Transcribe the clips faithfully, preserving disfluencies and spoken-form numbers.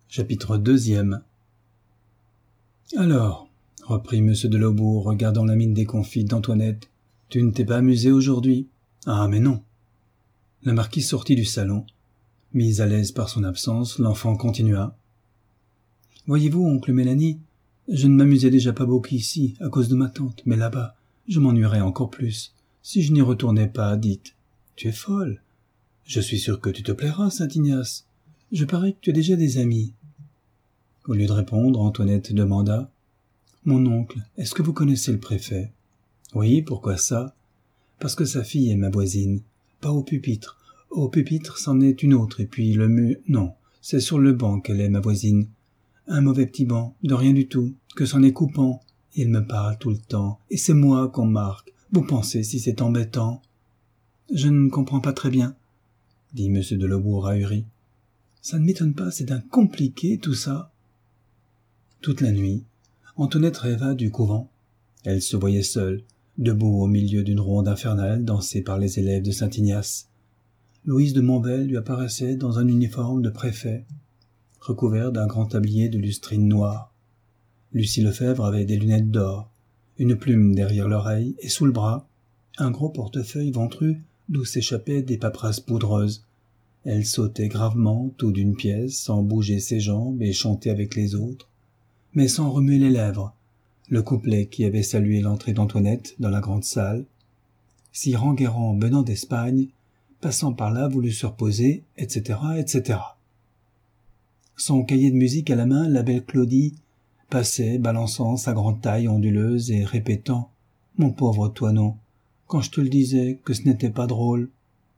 Chapitre deuxième. Alors, reprit monsieur de Laubourg, regardant la mine déconfite d'Antoinette, tu ne t'es pas amusé aujourd'hui? Ah, mais non. La marquise sortit du salon. Mise à l'aise par son absence, l'enfant continua. Voyez-vous, oncle Mélanie, je ne m'amusais déjà pas beaucoup ici, à cause de ma tante, mais là-bas, je m'ennuierais encore plus. Si je n'y retournais pas, dites. Tu es folle. Je suis sûr que tu te plairas, Saint-Ignace. Je parie que tu as déjà des amis. Au lieu de répondre, Antoinette demanda. Mon oncle, est-ce que vous connaissez le préfet? Oui, pourquoi ça? Parce que sa fille est ma voisine. Pas au pupitre. Au pupitre, c'en est une autre, et puis le mur... Non, c'est sur le banc qu'elle est ma voisine. Un mauvais petit banc, de rien du tout, que c'en est coupant. Il me parle tout le temps, et c'est moi qu'on marque. Vous pensez si c'est embêtant? Je ne comprends pas très bien, dit monsieur de Laubourg ahuri. Ça ne m'étonne pas, c'est d'un compliqué tout ça. Toute la nuit, Antoinette rêva du couvent. Elle se voyait seule, debout au milieu d'une ronde infernale dansée par les élèves de Saint-Ignace. Louise de Montbel lui apparaissait dans un uniforme de préfet, recouvert d'un grand tablier de lustrine noire. Lucie Lefebvre avait des lunettes d'or, une plume derrière l'oreille et sous le bras, un gros portefeuille ventru d'où s'échappaient des paperasses poudreuses. Elle sautait gravement tout d'une pièce sans bouger ses jambes et chantait avec les autres, mais sans remuer les lèvres, le couplet qui avait salué l'entrée d'Antoinette dans la grande salle. Si Enguerrand venant d'Espagne, passant par là voulut se reposer, et cetera, et cetera. Son cahier de musique à la main, la belle Claudie passait, balançant sa grande taille onduleuse et répétant « Mon pauvre Toinon, quand je te le disais que ce n'était pas drôle ».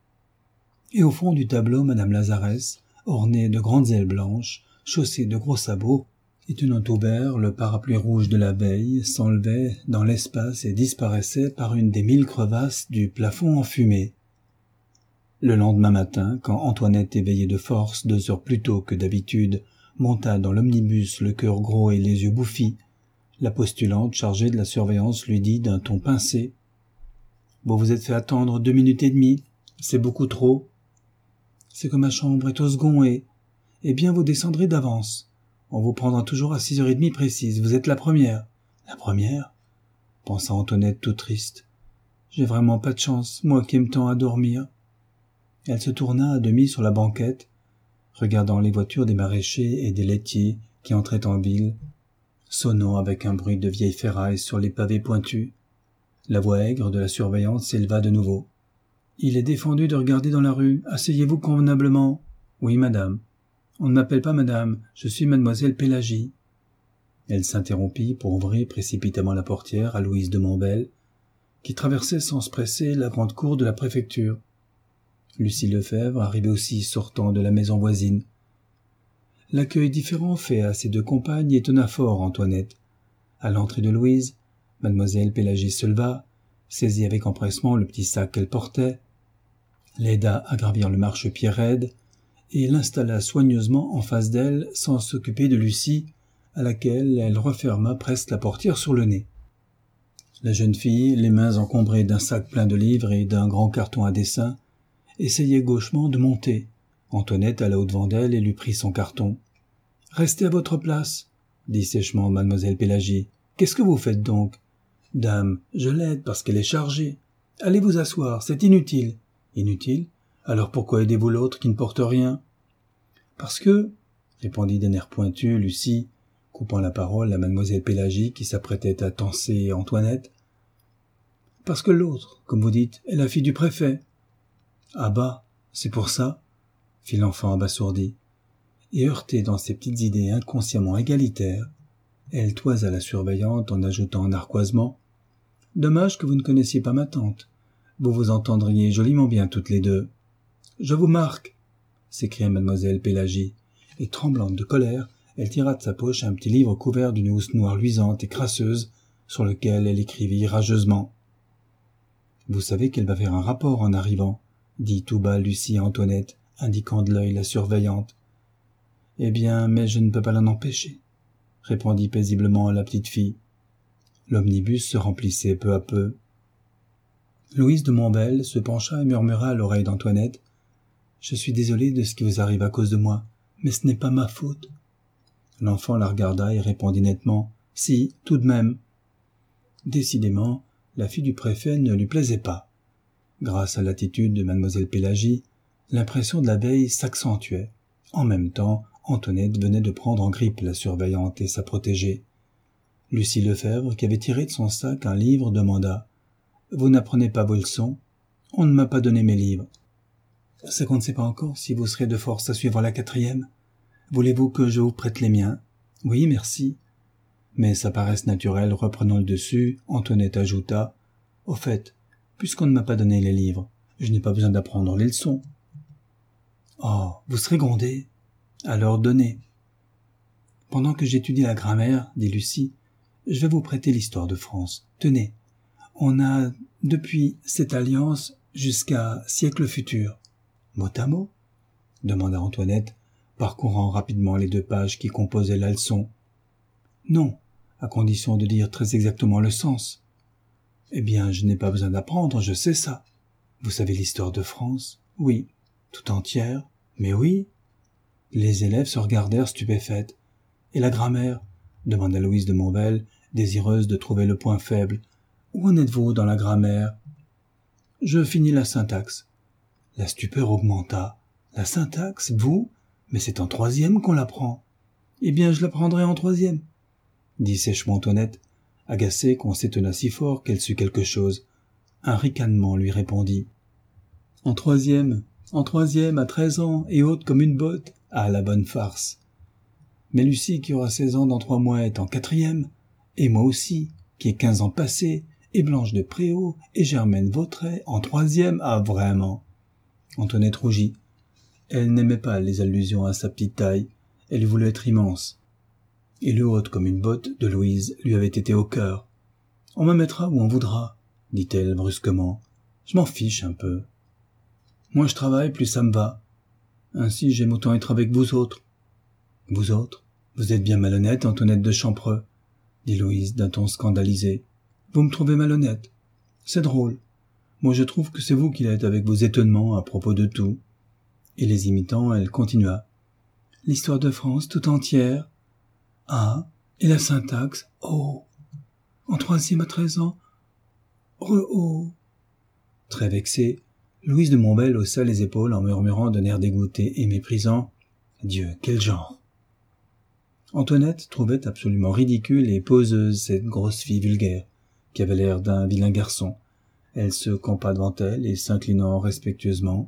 Et au fond du tableau, madame Lazarès, ornée de grandes ailes blanches, chaussée de gros sabots, et tenant ouvert le parapluie rouge de l'abeille, s'enlevait dans l'espace et disparaissait par une des mille crevasses du plafond enfumé. Le lendemain matin, quand Antoinette, éveillée de force deux heures plus tôt que d'habitude, monta dans l'omnibus le cœur gros et les yeux bouffis, la postulante chargée de la surveillance lui dit d'un ton pincé « Vous vous êtes fait attendre deux minutes et demie, c'est beaucoup trop. C'est que ma chambre est au second et... Eh bien, vous descendrez d'avance. On vous prendra toujours à six heures trente précises, vous êtes la première. »« La première ?» pensa Antoinette tout triste. « J'ai vraiment pas de chance, moi qui aime tant à dormir. » Elle se tourna à demi sur la banquette, regardant les voitures des maraîchers et des laitiers qui entraient en ville, sonnant avec un bruit de vieilles ferrailles sur les pavés pointus. La voix aigre de la surveillante s'éleva de nouveau. « Il est défendu de regarder dans la rue. Asseyez-vous convenablement. »« Oui, madame. »« On ne m'appelle pas madame. Je suis mademoiselle Pélagie. » Elle s'interrompit pour ouvrir précipitamment la portière à Louise de Montbel, qui traversait sans se presser la grande cour de la préfecture. Lucie Lefebvre arrivait aussi sortant de la maison voisine. L'accueil différent fait à ses deux compagnes étonna fort Antoinette. À l'entrée de Louise, mademoiselle Pélagie se leva, saisit avec empressement le petit sac qu'elle portait, l'aida à gravir le marchepied raide et l'installa soigneusement en face d'elle sans s'occuper de Lucie, à laquelle elle referma presque la portière sur le nez. La jeune fille, les mains encombrées d'un sac plein de livres et d'un grand carton à dessin, essayait gauchement de monter. Antoinette alla au-devant d'elle et lui prit son carton. « Restez à votre place, » dit sèchement mademoiselle Pélagie. « Qu'est-ce que vous faites donc ?»« Dame, je l'aide parce qu'elle est chargée. Allez vous asseoir, c'est inutile. »« Inutile? Alors pourquoi aidez-vous l'autre qui ne porte rien ?»« Parce que, » répondit d'un air pointu Lucie, coupant la parole à mademoiselle Pélagie qui s'apprêtait à tancer Antoinette. « Parce que l'autre, comme vous dites, est la fille du préfet. »« Ah bah, c'est pour ça ?» fit l'enfant abasourdi. Et heurtée dans ses petites idées inconsciemment égalitaires, elle toisa la surveillante en ajoutant narquoisement « Dommage que vous ne connaissiez pas ma tante. Vous vous entendriez joliment bien toutes les deux. »« Je vous marque !» s'écria mademoiselle Pélagie, et tremblante de colère, elle tira de sa poche un petit livre couvert d'une housse noire luisante et crasseuse, sur lequel elle écrivit rageusement. « Vous savez qu'elle va faire un rapport en arrivant, » dit tout bas Lucie à Antoinette, indiquant de l'œil la surveillante. « Eh bien, mais je ne peux pas l'en empêcher, » répondit paisiblement la petite fille. L'omnibus se remplissait peu à peu. Louise de Montbel se pencha et murmura à l'oreille d'Antoinette « Je suis désolée de ce qui vous arrive à cause de moi, mais ce n'est pas ma faute. » L'enfant la regarda et répondit nettement « Si, tout de même ». Décidément, la fille du préfet ne lui plaisait pas. Grâce à l'attitude de mademoiselle Pélagie, l'impression de l'abeille s'accentuait. En même temps, Antoinette venait de prendre en grippe la surveillante et sa protégée. Lucie Lefebvre, qui avait tiré de son sac un livre, demanda « Vous n'apprenez pas vos leçons ? On ne m'a pas donné mes livres. »« C'est qu'on ne sait pas encore si vous serez de force à suivre la quatrième. Voulez-vous que je vous prête les miens ? » ?»« Oui, merci. » Mais sa paresse naturelle reprenant le dessus, Antoinette ajouta « Au fait, puisqu'on ne m'a pas donné les livres, je n'ai pas besoin d'apprendre les leçons. »« Oh, vous serez grondée. Alors donnez. »« Pendant que j'étudie la grammaire, dit Lucie, je vais vous prêter l'histoire de France. Tenez, on a depuis cette alliance jusqu'à siècle futur. »« Mot à mot ?» demanda Antoinette, parcourant rapidement les deux pages qui composaient la leçon. « Non, à condition de dire très exactement le sens. »« Eh bien, je n'ai pas besoin d'apprendre, je sais ça. Vous savez l'histoire de France ? » ?»« Oui. »« Tout entière ? » ?»« Mais oui. » Les élèves se regardèrent stupéfaites. « Et la grammaire ?» demanda Louise de Monvel, désireuse de trouver le point faible. « Où en êtes-vous dans la grammaire ?»« Je finis la syntaxe. » La stupeur augmenta. « La syntaxe, vous ? Mais c'est en troisième qu'on l'apprend. »« Eh bien, je l'apprendrai en troisième, » dit sèchement Antoinette, agacée qu'on s'étonna si fort qu'elle sut quelque chose. Un ricanement lui répondit. « En troisième, en troisième, à treize ans, et haute comme une botte. Ah, la bonne farce. Mais Lucie, qui aura seize ans dans trois mois, est en quatrième, et moi aussi, qui ai quinze ans passés, et Blanche de Préau, et Germaine Vautret, en troisième, ah, vraiment. » Antoinette rougit. Elle n'aimait pas les allusions à sa petite taille, elle voulait être immense. Et le haute comme une botte de Louise lui avait été au cœur. « On me mettra où on voudra, » dit-elle brusquement. « Je m'en fiche un peu. Moins je travaille, plus ça me va. Ainsi j'aime autant être avec vous autres. »« Vous autres ? Vous êtes bien malhonnête, Antoinette de Champreux, » dit Louise d'un ton scandalisé. « Vous me trouvez malhonnête ? C'est drôle. Moi je trouve que c'est vous qui l'êtes avec vos étonnements à propos de tout. » Et les imitant, elle continua. « L'histoire de France tout entière. Ah, et la syntaxe. Oh. En troisième à treize ans. Re-oh. » Très vexée, Louise de Monvel haussa les épaules en murmurant d'un air dégoûté et méprisant. « Dieu, quel genre !» Antoinette trouvait absolument ridicule et poseuse cette grosse fille vulgaire, qui avait l'air d'un vilain garçon. Elle se campa devant elle et s'inclinant respectueusement.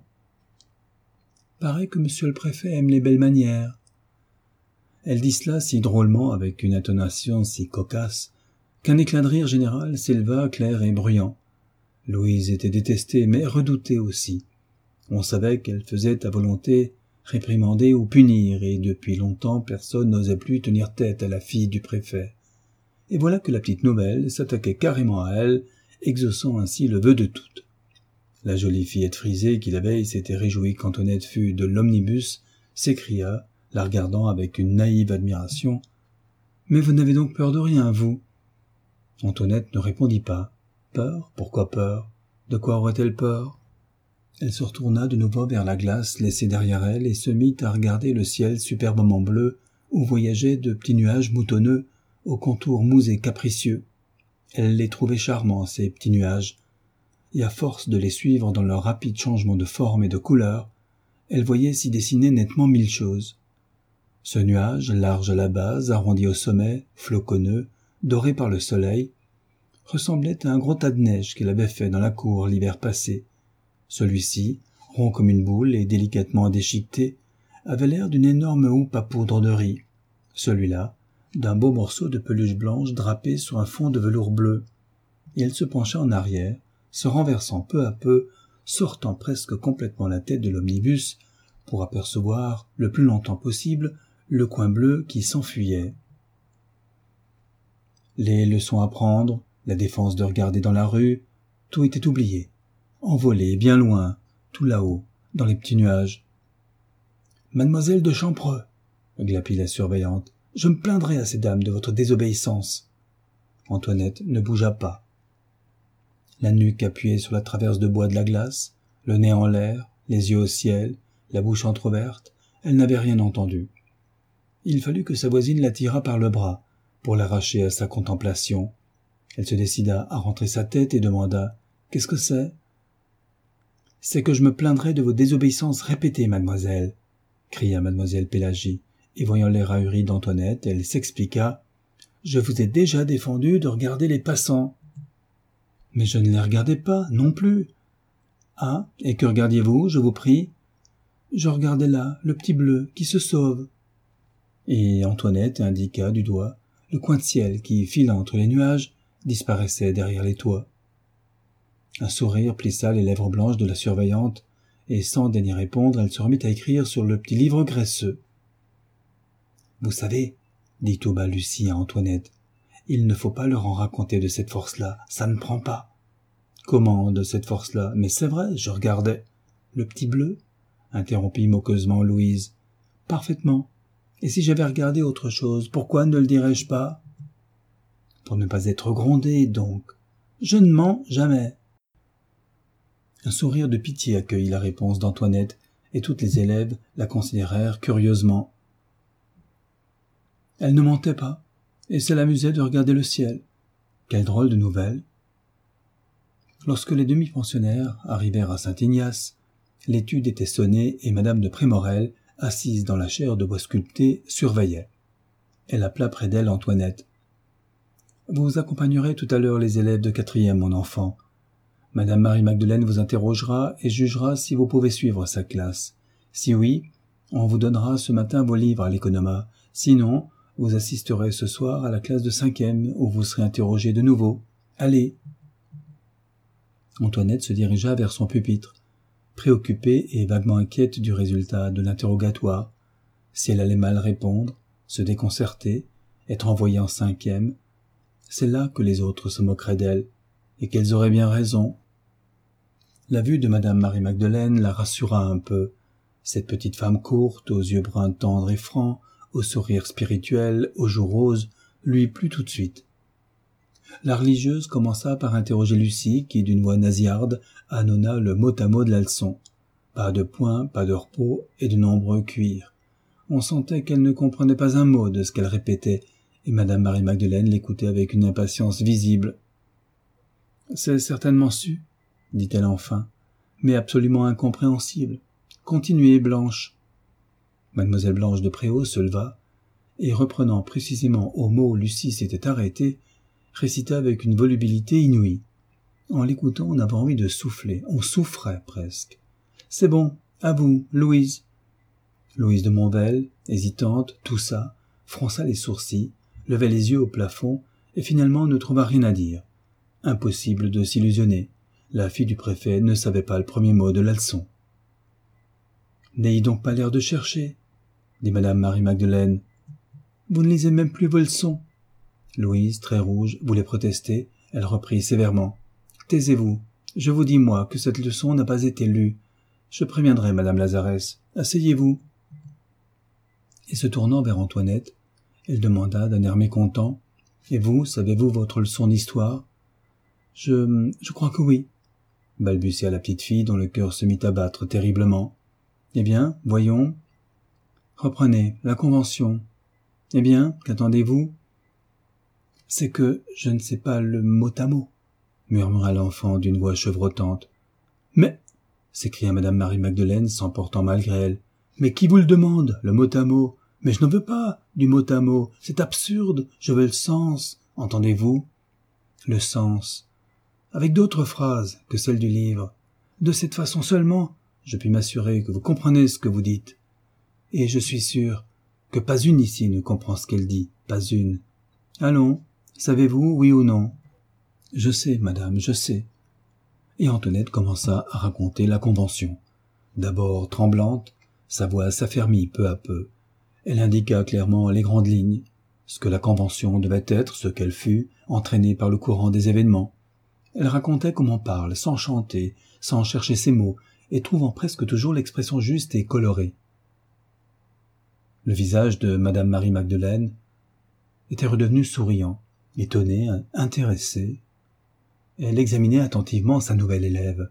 « Paraît que monsieur le préfet aime les belles manières. » Elle dit cela si drôlement, avec une intonation si cocasse, qu'un éclat de rire général s'éleva clair et bruyant. Louise était détestée, mais redoutée aussi. On savait qu'elle faisait à volonté réprimander ou punir, et depuis longtemps personne n'osait plus tenir tête à la fille du préfet. Et voilà que la petite nouvelle s'attaquait carrément à elle, exauçant ainsi le vœu de toutes. La jolie fillette frisée qui la veille s'était réjouie qu'Antoinette fût de l'omnibus, s'écria, la regardant avec une naïve admiration. « Mais vous n'avez donc peur de rien, vous ?» Antoinette ne répondit pas. Peur ? Pourquoi peur ? De quoi aurait-elle peur ? Elle se retourna de nouveau vers la glace laissée derrière elle et se mit à regarder le ciel superbement bleu où voyageaient de petits nuages moutonneux aux contours mous et capricieux. Elle les trouvait charmants, ces petits nuages, et à force de les suivre dans leur rapide changement de forme et de couleur, elle voyait s'y dessiner nettement mille choses. Ce nuage, large à la base, arrondi au sommet, floconneux, doré par le soleil, ressemblait à un gros tas de neige qu'elle avait fait dans la cour l'hiver passé. Celui-ci, rond comme une boule et délicatement déchiqueté, avait l'air d'une énorme houppe à poudre de riz. Celui-là, d'un beau morceau de peluche blanche drapé sur un fond de velours bleu. Et elle se pencha en arrière, se renversant peu à peu, sortant presque complètement la tête de l'omnibus, pour apercevoir, le plus longtemps possible, le coin bleu qui s'enfuyait. Les leçons à prendre, la défense de regarder dans la rue, tout était oublié, envolé bien loin, tout là-haut, dans les petits nuages. « Mademoiselle de Champreux, » glapit la surveillante, « je me plaindrai à ces dames de votre désobéissance. » Antoinette ne bougea pas. La nuque appuyée sur la traverse de bois de la glace, le nez en l'air, les yeux au ciel, la bouche entr'ouverte, elle n'avait rien entendu. Il fallut que sa voisine l'attirât par le bras pour l'arracher à sa contemplation. Elle se décida à rentrer sa tête et demanda « Qu'est-ce que c'est ?»« C'est que je me plaindrai de vos désobéissances répétées, mademoiselle, » cria mademoiselle Pélagie, et voyant les railleries d'Antoinette, elle s'expliqua « Je vous ai déjà défendu de regarder les passants. »« Mais je ne les regardais pas, non plus. »« Ah, et que regardiez-vous, je vous prie ?»« Je regardais là, le petit bleu, qui se sauve. » Et Antoinette indiqua du doigt le coin de ciel qui, filant entre les nuages, disparaissait derrière les toits. Un sourire plissa les lèvres blanches de la surveillante, et sans daigner répondre, elle se remit à écrire sur le petit livre graisseux. « Vous savez, dit tout bas Lucie à Antoinette, il ne faut pas leur en raconter de cette force-là, ça ne prend pas. »« Comment, de cette force-là? Mais c'est vrai, je regardais. »« Le petit bleu ?» interrompit moqueusement Louise. « Parfaitement. Et si j'avais regardé autre chose, pourquoi ne le dirais-je pas? »« Pour ne pas être grondé, donc. Je ne mens jamais. » Un sourire de pitié accueillit la réponse d'Antoinette, et toutes les élèves la considérèrent curieusement. Elle ne mentait pas, et ça l'amusait de regarder le ciel. Quelle drôle de nouvelle! Lorsque les demi-pensionnaires arrivèrent à Saint-Ignace, l'étude était sonnée et madame de Prémorel, assise dans la chaire de bois sculpté, surveillait. Elle appela près d'elle Antoinette. « Vous accompagnerez tout à l'heure les élèves de quatrième, mon enfant. Madame Marie-Magdeleine vous interrogera et jugera si vous pouvez suivre sa classe. Si oui, on vous donnera ce matin vos livres à l'économa. Sinon, vous assisterez ce soir à la classe de cinquième où vous serez interrogé de nouveau. Allez !» Antoinette se dirigea vers son pupitre, préoccupée et vaguement inquiète du résultat de l'interrogatoire. Si elle allait mal répondre, se déconcerter, être envoyée en cinquième, c'est là que les autres se moqueraient d'elle, et qu'elles auraient bien raison. La vue de madame Marie-Magdeleine la rassura un peu. Cette petite femme courte, aux yeux bruns tendres et francs, au sourire spirituel, aux joues roses, lui plut tout de suite. La religieuse commença par interroger Lucie, qui, d'une voix nasillarde, annonna le mot à mot de la leçon. Pas de point, pas de repos, et de nombreux cuirs. On sentait qu'elle ne comprenait pas un mot de ce qu'elle répétait, et madame Marie-Magdeleine l'écoutait avec une impatience visible. « C'est certainement su, » dit-elle enfin, « mais absolument incompréhensible. Continuez, Blanche. » Mademoiselle Blanche de Préaux se leva, et reprenant précisément au mot où Lucie s'était arrêtée, récita avec une volubilité inouïe. En l'écoutant, on avait envie de souffler, on souffrait presque. « C'est bon, à vous, Louise. » Louise de Monvel, hésitante, toussa, fronça les sourcils, levait les yeux au plafond, et finalement ne trouva rien à dire. Impossible de s'illusionner. La fille du préfet ne savait pas le premier mot de la leçon. « N'ayez donc pas l'air de chercher, » dit madame Marie-Magdeleine. « Vous ne lisez même plus vos leçons. » Louise, très rouge, voulait protester. Elle reprit sévèrement. « Taisez-vous. Je vous dis, moi, que cette leçon n'a pas été lue. Je préviendrai madame Lazarès. Asseyez-vous. » Et se tournant vers Antoinette, elle demanda d'un air mécontent. « Et vous, savez-vous votre leçon d'histoire ?»« Je... je crois que oui. » balbutia la petite fille dont le cœur se mit à battre terriblement. « Eh bien, voyons. »« Reprenez, la Convention. »« Eh bien, qu'attendez-vous ?»« C'est que je ne sais pas le mot à mot, » murmura l'enfant d'une voix chevrotante. « Mais, » s'écria madame Marie-Magdeleine s'emportant malgré elle, « mais qui vous le demande, le mot à mot? Mais je n'en veux pas, du mot à mot. C'est absurde, je veux le sens, entendez-vous? Le sens, avec d'autres phrases que celles du livre. De cette façon seulement, je puis m'assurer que vous comprenez ce que vous dites. Et je suis sûr que pas une ici ne comprend ce qu'elle dit, pas une. Allons, savez-vous, oui ou non? Je sais, madame, je sais. Et Antoinette commença à raconter la Convention. D'abord tremblante, sa voix s'affermit peu à peu. Elle indiqua clairement les grandes lignes, ce que la Convention devait être, ce qu'elle fut, entraînée par le courant des événements. Elle racontait comme on parle, sans chanter, sans chercher ses mots, et trouvant presque toujours l'expression juste et colorée. Le visage de madame Marie-Magdeleine était redevenu souriant, étonné, intéressé. Elle examinait attentivement sa nouvelle élève.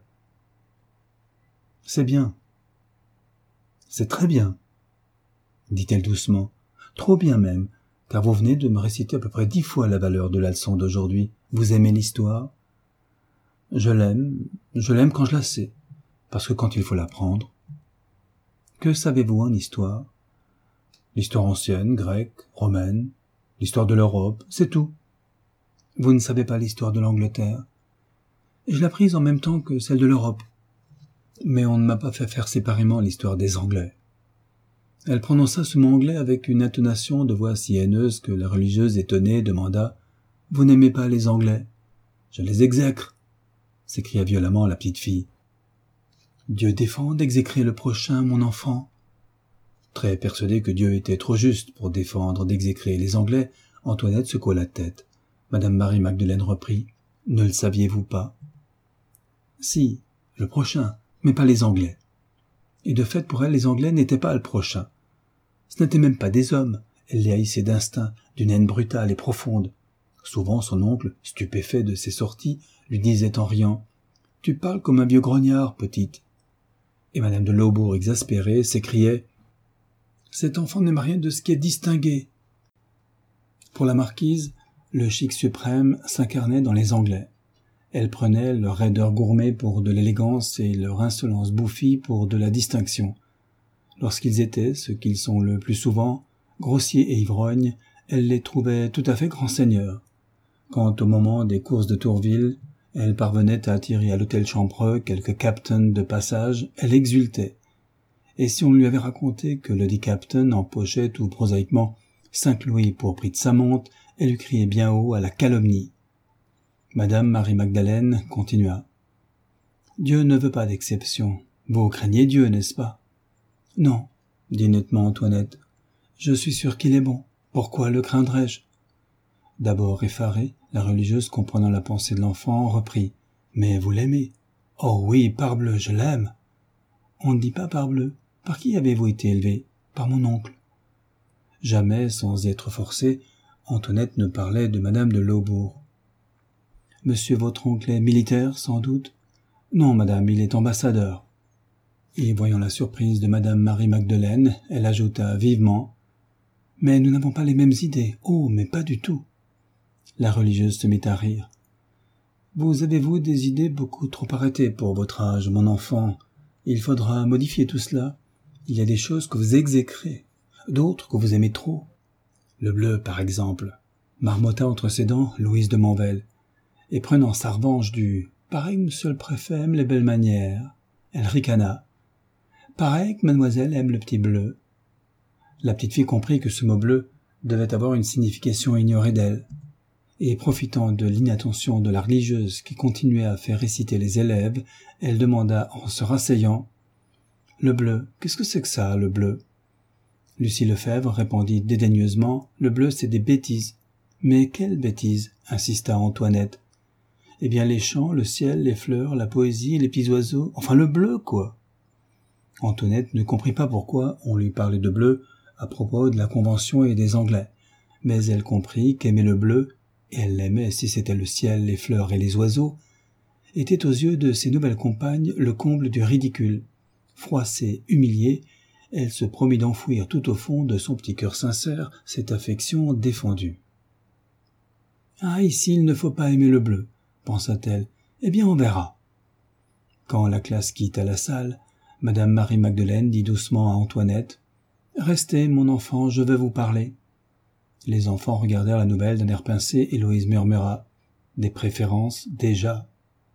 « C'est bien. C'est très bien, dit-elle doucement. trop bien même, car vous venez de me réciter à peu près dix fois la valeur de la leçon d'aujourd'hui. Vous aimez l'histoire? Je l'aime, je l'aime quand je la sais, parce que quand il faut l'apprendre. Que savez-vous en histoire? L'histoire ancienne, grecque, romaine, l'histoire de l'Europe, c'est tout. Vous ne savez pas l'histoire de l'Angleterre? Je l'ai apprise en même temps que celle de l'Europe. Mais on ne m'a pas fait faire séparément l'histoire des Anglais. Elle prononça ce mot anglais avec une intonation de voix si haineuse que la religieuse étonnée demanda « Vous n'aimez pas les Anglais ?»« Je les exècre !» s'écria violemment la petite fille. « Dieu défend d'exécrer le prochain, mon enfant. » Très persuadée que Dieu était trop juste pour défendre d'exécrer les Anglais, Antoinette secoua la tête. Madame Marie-Magdeleine reprit « Ne le saviez-vous pas ?»« Si, le prochain, mais pas les Anglais. » Et de fait, pour elle, les Anglais n'étaient pas le prochain. Ce n'étaient même pas des hommes. Elle les haïssait d'instinct, d'une haine brutale et profonde. Souvent, son oncle, stupéfait de ses sorties, lui disait en riant « Tu parles comme un vieux grognard, petite. » Et madame de Laubourg, exaspérée, s'écriait « Cet enfant n'aime rien de ce qui est distingué. » Pour la marquise, le chic suprême s'incarnait dans les Anglais. Elle prenait leur raideur gourmet pour de l'élégance et leur insolence bouffie pour de la distinction. Lorsqu'ils étaient, ce qu'ils sont le plus souvent, grossiers et ivrognes, elle les trouvait tout à fait grands seigneurs. Quant au moment des courses de Tourville, elle parvenait à attirer à l'hôtel Champreux quelques captains de passage, elle exultait. Et si on lui avait raconté que le dit captain empochait tout prosaïquement cinq louis pour prix de sa montre, elle eût crié bien haut à la calomnie. Madame Marie-Magdeleine continua. « Dieu ne veut pas d'exception. Vous craignez Dieu, n'est-ce pas ?»« Non, » dit nettement Antoinette. « Je suis sûre qu'il est bon. Pourquoi le craindrais-je » D'abord effarée, la religieuse, comprenant la pensée de l'enfant, reprit. « Mais vous l'aimez ?»« Oh oui, parbleu, je l'aime. »« On ne dit pas parbleu. Par qui avez-vous été élevé ? » ?»« Par mon oncle. » Jamais, sans y être forcée, Antoinette ne parlait de madame de Laubourg. « Monsieur votre oncle est militaire, sans doute ?»« Non, madame, il est ambassadeur. » Et voyant la surprise de madame Marie-Magdeleine, elle ajouta vivement « Mais nous n'avons pas les mêmes idées. Oh, mais pas du tout. » La religieuse se mit à rire. « Vous avez-vous des idées beaucoup trop arrêtées pour votre âge, mon enfant. Il faudra modifier tout cela. Il y a des choses que vous exécrez, d'autres que vous aimez trop. Le bleu, par exemple, » marmotta entre ses dents Louise de Monvel. Et prenant sa revanche du « pareil que monsieur le préfet aime les belles manières », elle ricana. « Pareil que mademoiselle aime le petit bleu. » La petite fille comprit que ce mot bleu devait avoir une signification ignorée d'elle, et profitant de l'inattention de la religieuse qui continuait à faire réciter les élèves, elle demanda en se rasseyant « Le bleu, qu'est-ce que c'est que ça, le bleu ?» Lucie Lefebvre répondit dédaigneusement « Le bleu, c'est des bêtises. »« Mais quelles bêtises ?» insista Antoinette. Eh bien, les champs, le ciel, les fleurs, la poésie, les petits oiseaux, enfin le bleu, quoi. Antoinette ne comprit pas pourquoi on lui parlait de bleu à propos de la Convention et des Anglais, mais elle comprit qu'aimer le bleu, et elle l'aimait si c'était le ciel, les fleurs et les oiseaux, était aux yeux de ses nouvelles compagnes le comble du ridicule. Froissée, humiliée, elle se promit d'enfouir tout au fond de son petit cœur sincère cette affection défendue. « Ah, ici, il ne faut pas aimer le bleu, » pensa-t-elle. « Eh bien, on verra. » Quand la classe quitta la salle, madame Marie-Magdeleine dit doucement à Antoinette « Restez, mon enfant, je veux vous parler. » Les enfants regardèrent la nouvelle d'un air pincé et Louise murmura « Des préférences, déjà. »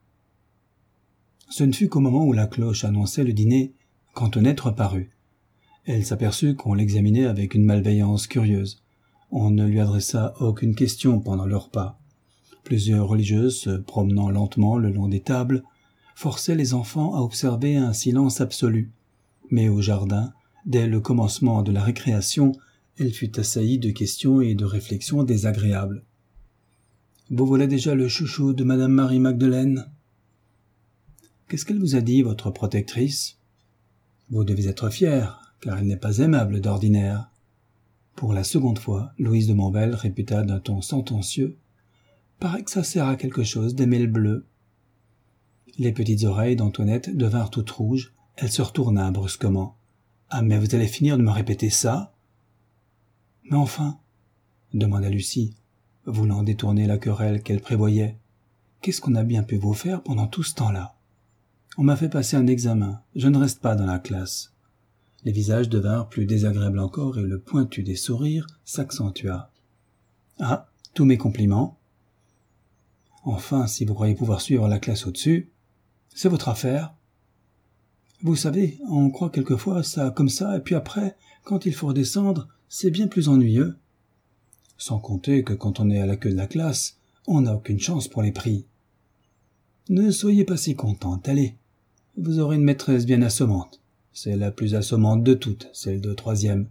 Ce ne fut qu'au moment où la cloche annonçait le dîner qu'Antoinette reparut. Elle s'aperçut qu'on l'examinait avec une malveillance curieuse. On ne lui adressa aucune question pendant le repas. Plusieurs religieuses, se promenant lentement le long des tables, forçaient les enfants à observer un silence absolu. Mais au jardin, dès le commencement de la récréation, elle fut assaillie de questions et de réflexions désagréables. « Vous voilà déjà le chouchou de madame Marie-Magdeleine. »« Qu'est-ce qu'elle vous a dit, votre protectrice ? » ?»« Vous devez être fier, car elle n'est pas aimable d'ordinaire. » Pour la seconde fois, Louise de Monvel répéta d'un ton sentencieux « Paraît que ça sert à quelque chose d'aimer le bleu. » Les petites oreilles d'Antoinette devinrent toutes rouges, elle se retourna brusquement. « Ah, mais vous allez finir de me répéter ça ?»« « Mais enfin, demanda Lucie, voulant détourner la querelle qu'elle prévoyait, qu'est-ce qu'on a bien pu vous faire pendant tout ce temps-là ? On m'a fait passer un examen, je ne reste pas dans la classe. » Les visages devinrent plus désagréables encore et le pointu des sourires s'accentua. « Ah, tous mes compliments. Enfin, si vous croyez pouvoir suivre la classe au-dessus, c'est votre affaire. Vous savez, on croit quelquefois ça comme ça, et puis après, quand il faut redescendre, c'est bien plus ennuyeux. Sans compter que quand on est à la queue de la classe, on n'a aucune chance pour les prix. Ne soyez pas si contente, allez. Vous aurez une maîtresse bien assommante. C'est la plus assommante de toutes, celle de troisième.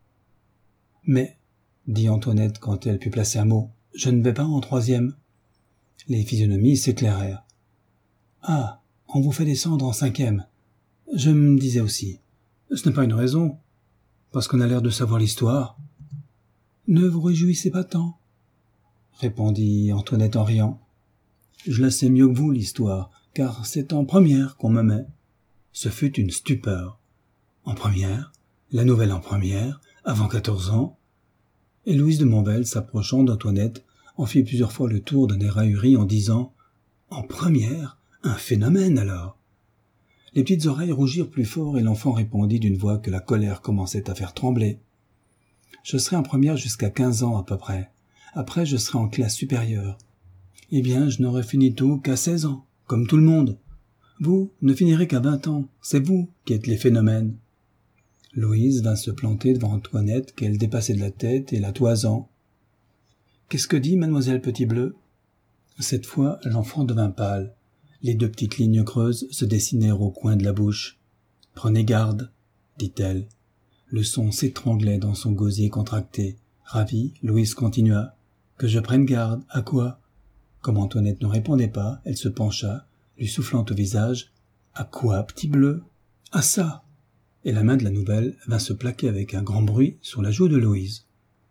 Mais, dit Antoinette quand elle put placer un mot, je ne vais pas en troisième. Les physionomies s'éclairèrent. Ah, on vous fait descendre en cinquième. Je me disais aussi. Ce n'est pas une raison, parce qu'on a l'air de savoir l'histoire. Ne vous réjouissez pas tant, répondit Antoinette en riant. Je la sais mieux que vous, l'histoire, car c'est en première qu'on me met. Ce fut une stupeur. En première, la nouvelle en première, avant quatorze ans. Et Louise de Monvel, s'approchant d'Antoinette, en fit plusieurs fois le tour d'un air ahuri en disant « En première, un phénomène alors !» Les petites oreilles rougirent plus fort et l'enfant répondit d'une voix que la colère commençait à faire trembler. « Je serai en première jusqu'à quinze ans à peu près. Après, je serai en classe supérieure. Eh bien, je n'aurai fini tout qu'à seize ans, comme tout le monde. Vous ne finirez qu'à vingt ans, c'est vous qui êtes les phénomènes. » Louise vint se planter devant Antoinette qu'elle dépassait de la tête et la toisant. « Qu'est-ce que dit mademoiselle Petit-Bleu ?» Cette fois, l'enfant devint pâle. Les deux petites lignes creuses se dessinèrent au coin de la bouche. « Prenez garde, » dit-elle. Le son s'étranglait dans son gosier contracté. Ravie, Louise continua. « Que je prenne garde, à quoi ?» Comme Antoinette ne répondait pas, elle se pencha, lui soufflant au visage. « À quoi, Petit-Bleu ?»« À ça !» Et la main de la nouvelle vint se plaquer avec un grand bruit sur la joue de Louise.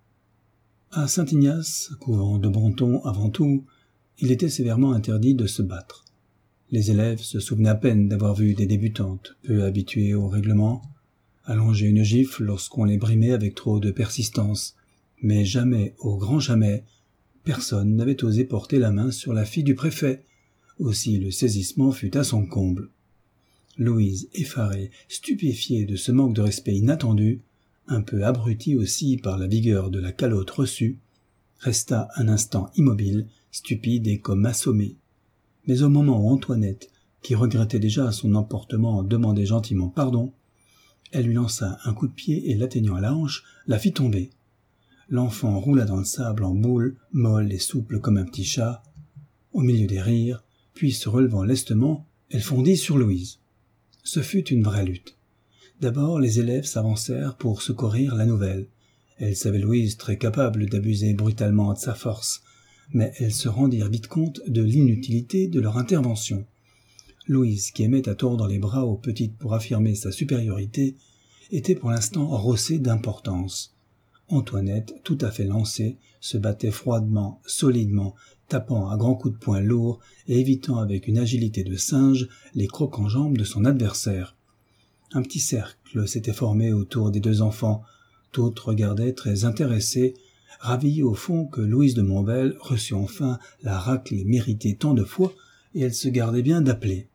À Saint-Ignace, couvent de bon ton avant tout, il était sévèrement interdit de se battre. Les élèves se souvenaient à peine d'avoir vu des débutantes, peu habituées au règlement, allonger une gifle lorsqu'on les brimait avec trop de persistance, mais jamais, au grand jamais, personne n'avait osé porter la main sur la fille du préfet, aussi le saisissement fut à son comble. Louise, effarée, stupéfiée de ce manque de respect inattendu, un peu abrutie aussi par la vigueur de la calotte reçue, resta un instant immobile, stupide et comme assommée. Mais au moment où Antoinette, qui regrettait déjà son emportement, demandait gentiment pardon, elle lui lança un coup de pied et l'atteignant à la hanche, la fit tomber. L'enfant roula dans le sable en boule, molle et souple comme un petit chat. Au milieu des rires, puis se relevant lestement, elle fondit sur Louise. Ce fut une vraie lutte. D'abord, les élèves s'avancèrent pour secourir la nouvelle. Elle savait Louise très capable d'abuser brutalement de sa force, mais elles se rendirent vite compte de l'inutilité de leur intervention. Louise, qui aimait à tordre les bras aux petites pour affirmer sa supériorité, était pour l'instant rossée d'importance. Antoinette, tout à fait lancée, se battait froidement, solidement, tapant à grands coups de poing lourds et évitant avec une agilité de singe les crocs-en-jambes de son adversaire. Un petit cercle s'était formé autour des deux enfants. Toutes regardaient très intéressées, ravies au fond que Louise de Monvel reçut enfin la raclée méritée tant de fois, et elle se gardait bien d'appeler.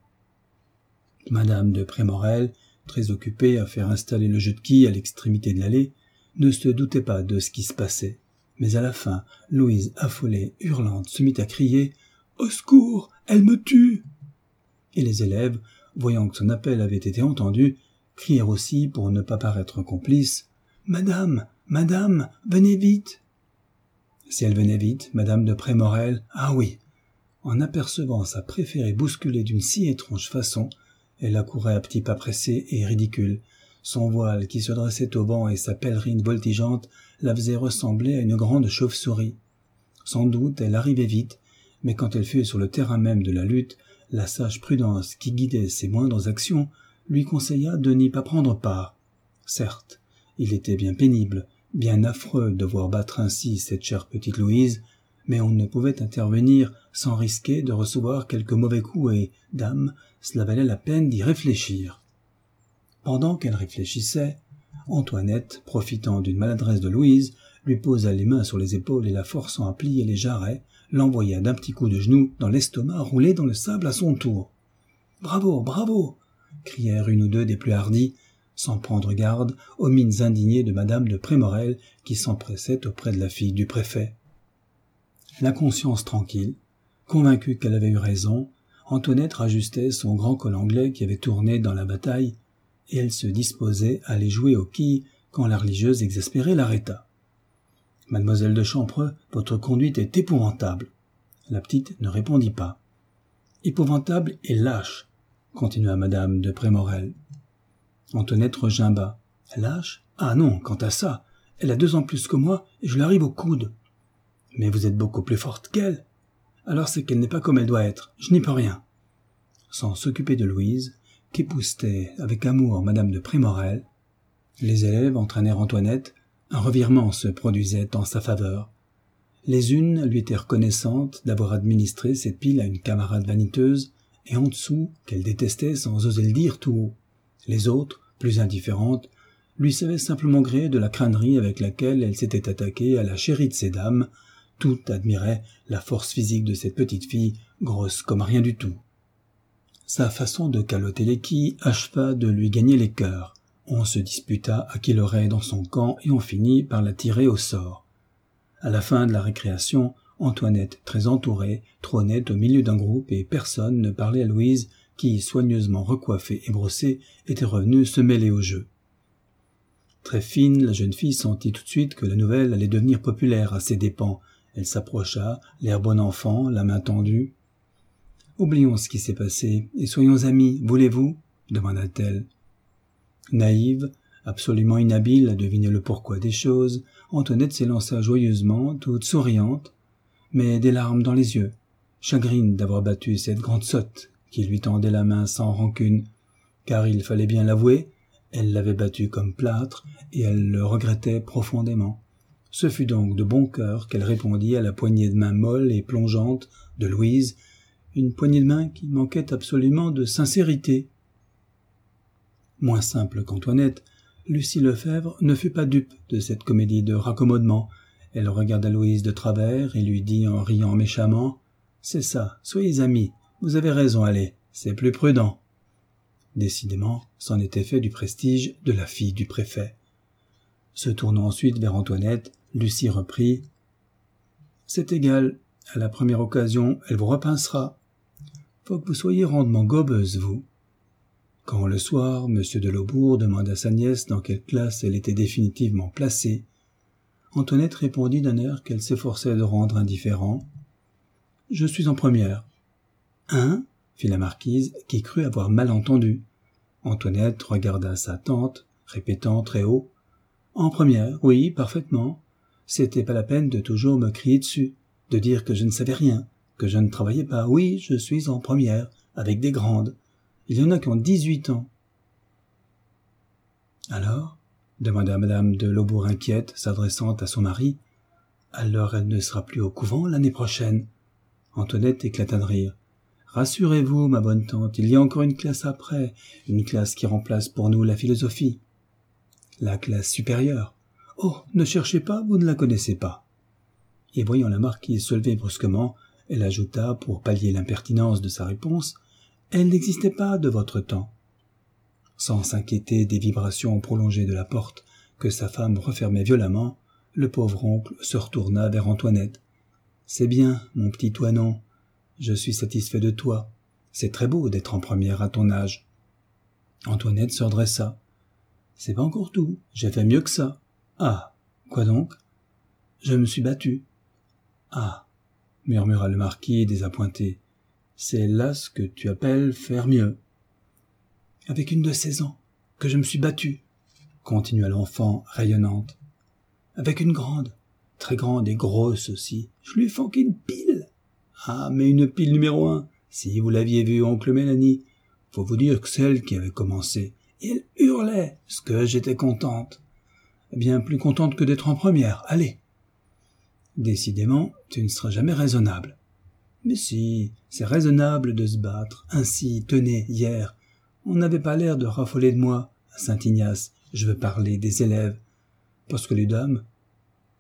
Madame de Prémorel, très occupée à faire installer le jeu de quilles à l'extrémité de l'allée, ne se doutait pas de ce qui se passait. Mais à la fin, Louise, affolée, hurlante, se mit à crier « Au secours, elle me tue !» Et les élèves, voyant que son appel avait été entendu, crièrent aussi pour ne pas paraître complices « Madame, madame, venez vite !» Si elle venait vite, madame de Prémorel, ah oui, en apercevant sa préférée bousculée d'une si étrange façon, elle accourait à petits pas pressés et ridicules. Son voile qui se dressait au vent et sa pèlerine voltigeante la faisaient ressembler à une grande chauve-souris. Sans doute elle arrivait vite, mais quand elle fut sur le terrain même de la lutte, la sage prudence qui guidait ses moindres actions lui conseilla de n'y pas prendre part. Certes, il était bien pénible, bien affreux de voir battre ainsi cette chère petite Louise, mais on ne pouvait intervenir sans risquer de recevoir quelque mauvais coup et, dame, cela valait la peine d'y réfléchir. Pendant qu'elle réfléchissait, Antoinette, profitant d'une maladresse de Louise, lui posa les mains sur les épaules et la forçant à plier les jarrets, l'envoya d'un petit coup de genou dans l'estomac roulé dans le sable à son tour. « Bravo, bravo !» crièrent une ou deux des plus hardis, sans prendre garde aux mines indignées de madame de Prémorel qui s'empressait auprès de la fille du préfet. La conscience tranquille, convaincue qu'elle avait eu raison, Antoinette rajustait son grand col anglais qui avait tourné dans la bataille, et elle se disposait à aller jouer aux quilles quand la religieuse exaspérée l'arrêta. « Mademoiselle de Champreux, votre conduite est épouvantable. » La petite ne répondit pas. « Épouvantable et lâche, » continua madame de Prémorel. Antoinette regimba. « Lâche ? Ah non, quant à ça, elle a deux ans plus que moi et je lui arrive au coude. »« Mais vous êtes beaucoup plus forte qu'elle. Alors c'est qu'elle n'est pas comme elle doit être, je n'y peux rien. » Sans s'occuper de Louise, qu'époussetait avec amour madame de Prémorel, les élèves entraînèrent Antoinette, un revirement se produisait en sa faveur. Les unes lui étaient reconnaissantes d'avoir administré cette pile à une camarade vaniteuse, et en dessous, qu'elle détestait sans oser le dire tout haut. Les autres, plus indifférentes, lui savaient simplement gré de la crânerie avec laquelle elle s'était attaquée à la chérie de ces dames. Toutes admiraient la force physique de cette petite fille, grosse comme rien du tout. Sa façon de caloter les quilles acheva de lui gagner les cœurs. On se disputa à qui l'aurait dans son camp et on finit par la tirer au sort. À la fin de la récréation, Antoinette, très entourée, trônait au milieu d'un groupe et personne ne parlait à Louise qui, soigneusement recoiffée et brossée, était revenue se mêler au jeu. Très fine, la jeune fille sentit tout de suite que la nouvelle allait devenir populaire à ses dépens. Elle s'approcha, l'air bon enfant, la main tendue. « Oublions ce qui s'est passé et soyons amis, voulez-vous » demanda-t-elle. Naïve, absolument inhabile à deviner le pourquoi des choses, Antoinette s'élança joyeusement, toute souriante, mais des larmes dans les yeux, chagrine d'avoir battu cette grande sotte qui lui tendait la main sans rancune, car il fallait bien l'avouer, elle l'avait battue comme plâtre et elle le regrettait profondément. Ce fut donc de bon cœur qu'elle répondit à la poignée de main molle et plongeante de Louise, une poignée de main qui manquait absolument de sincérité. Moins simple qu'Antoinette, Lucie Lefebvre ne fut pas dupe de cette comédie de raccommodement. Elle regarda Louise de travers et lui dit en riant méchamment « C'est ça, soyez amis, vous avez raison, allez, c'est plus prudent. » Décidément, c'en était fait du prestige de la fille du préfet. Se tournant ensuite vers Antoinette, Lucie reprit « C'est égal, à la première occasion, elle vous repincera. Faut que vous soyez rondement gobeuse, vous. » Quand le soir, M. de Laubourg demanda à sa nièce dans quelle classe elle était définitivement placée, Antoinette répondit d'un air qu'elle s'efforçait de rendre indifférent. « Je suis en première. »« Hein ?» fit la marquise, qui crut avoir mal entendu. Antoinette regarda sa tante, répétant très haut. « En première, oui, parfaitement. C'était pas la peine de toujours me crier dessus, de dire que je ne savais rien, que je ne travaillais pas. Oui, je suis en première, avec des grandes. Il y en a qui ont dix-huit ans. »« Alors ?» demanda madame de Laubourg inquiète, s'adressant à son mari. « Alors elle ne sera plus au couvent l'année prochaine. » Antoinette éclata de rire. « Rassurez-vous, ma bonne tante, il y a encore une classe après, une classe qui remplace pour nous la philosophie. »« La classe supérieure. Oh, ne cherchez pas, vous ne la connaissez pas. » Et voyant la marquise se lever brusquement, elle ajouta, pour pallier l'impertinence de sa réponse, « Elle n'existait pas de votre temps. » Sans s'inquiéter des vibrations prolongées de la porte que sa femme refermait violemment, le pauvre oncle se retourna vers Antoinette. « C'est bien, mon petit Toinon, je suis satisfait de toi. C'est très beau d'être en première à ton âge. » Antoinette se redressa. « C'est pas encore tout, j'ai fait mieux que ça. »« Ah, quoi donc ?»« Je me suis battue. »« Ah, » murmura le marquis désappointé, « c'est là ce que tu appelles faire mieux. »« Avec une de seize ans, que je me suis battue, » continua l'enfant rayonnante. « Avec une grande, très grande et grosse aussi, je lui ai fanqué une pile. Ah, mais une pile numéro un, si vous l'aviez vue, oncle Mélanie, faut vous dire que c'est elle qui avait commencé, et elle hurlait, ce que j'étais contente. Bien plus contente que d'être en première, allez. Décidément, tu ne seras jamais raisonnable. Mais si, c'est raisonnable de se battre. Ainsi, tenez, hier, on n'avait pas l'air de raffoler de moi, à Saint-Ignace, je veux parler des élèves. Parce que les dames,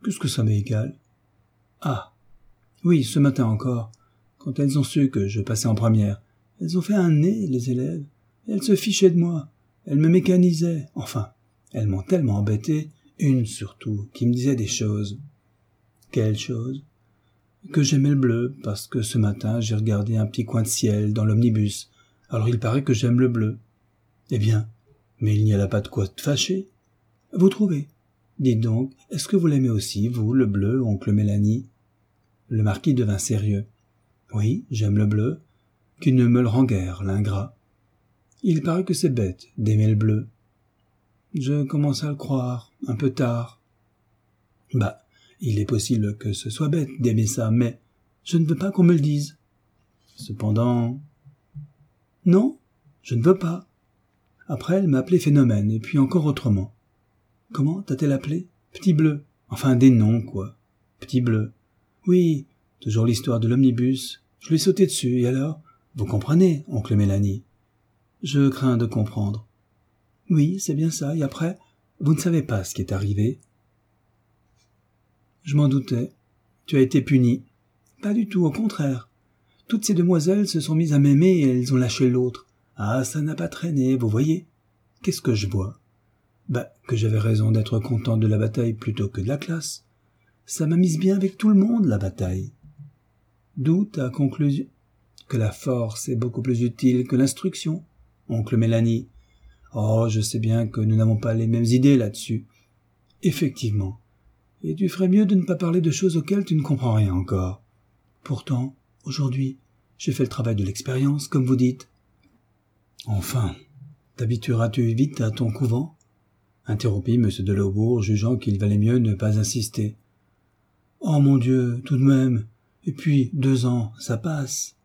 Qu'est-ce que ça m'est égal? Ah, oui, ce matin encore, quand elles ont su que je passais en première, elles ont fait un nez, les élèves. Elles se fichaient de moi. Elles me mécanisaient. Enfin, elles m'ont tellement embêté, une surtout, qui me disait des choses. Quelles choses? Que j'aimais le bleu, parce que ce matin j'ai regardé un petit coin de ciel dans l'omnibus. Alors il paraît que j'aime le bleu. Eh bien, mais il n'y a là pas de quoi te fâcher. Vous trouvez? Dites donc, est-ce que vous l'aimez aussi, vous, le bleu, oncle Mélanie? Le marquis devint sérieux. Oui, j'aime le bleu, qui ne me le rend guère, l'ingrat. Il paraît que c'est bête d'aimer le bleu. Je commence à le croire, un peu tard. Bah, il est possible que ce soit bête d'aimer ça, mais je ne veux pas qu'on me le dise. Cependant... Non, je ne veux pas. Après, elle m'a appelé Phénomène, et puis encore autrement. Comment t'a-t-elle appelé? Petit bleu. Enfin, des noms, quoi. Petit bleu. Oui, toujours l'histoire de l'omnibus. Je lui ai sauté dessus, et alors? Vous comprenez, oncle Mélanie? Je crains de comprendre. Oui, c'est bien ça, et après, vous ne savez pas ce qui est arrivé. Je m'en doutais. Tu as été puni. Pas du tout, au contraire. Toutes ces demoiselles se sont mises à m'aimer et elles ont lâché l'autre. Ah, ça n'a pas traîné, vous voyez. Qu'est-ce que je vois? Bah, que j'avais raison d'être content de la bataille plutôt que de la classe. Ça m'a mise bien avec tout le monde, la bataille. D'où ta conclusion? Que la force est beaucoup plus utile que l'instruction, oncle Mélanie. Oh, je sais bien que nous n'avons pas les mêmes idées là-dessus. Effectivement. Et tu ferais mieux de ne pas parler de choses auxquelles tu ne comprends rien encore. Pourtant, aujourd'hui, j'ai fait le travail de l'expérience, comme vous dites. Enfin, t'habitueras-tu vite à ton couvent? Interrompit M. de Laubourg, jugeant qu'il valait mieux ne pas insister. Oh mon Dieu, tout de même. Et puis, deux ans, ça passe.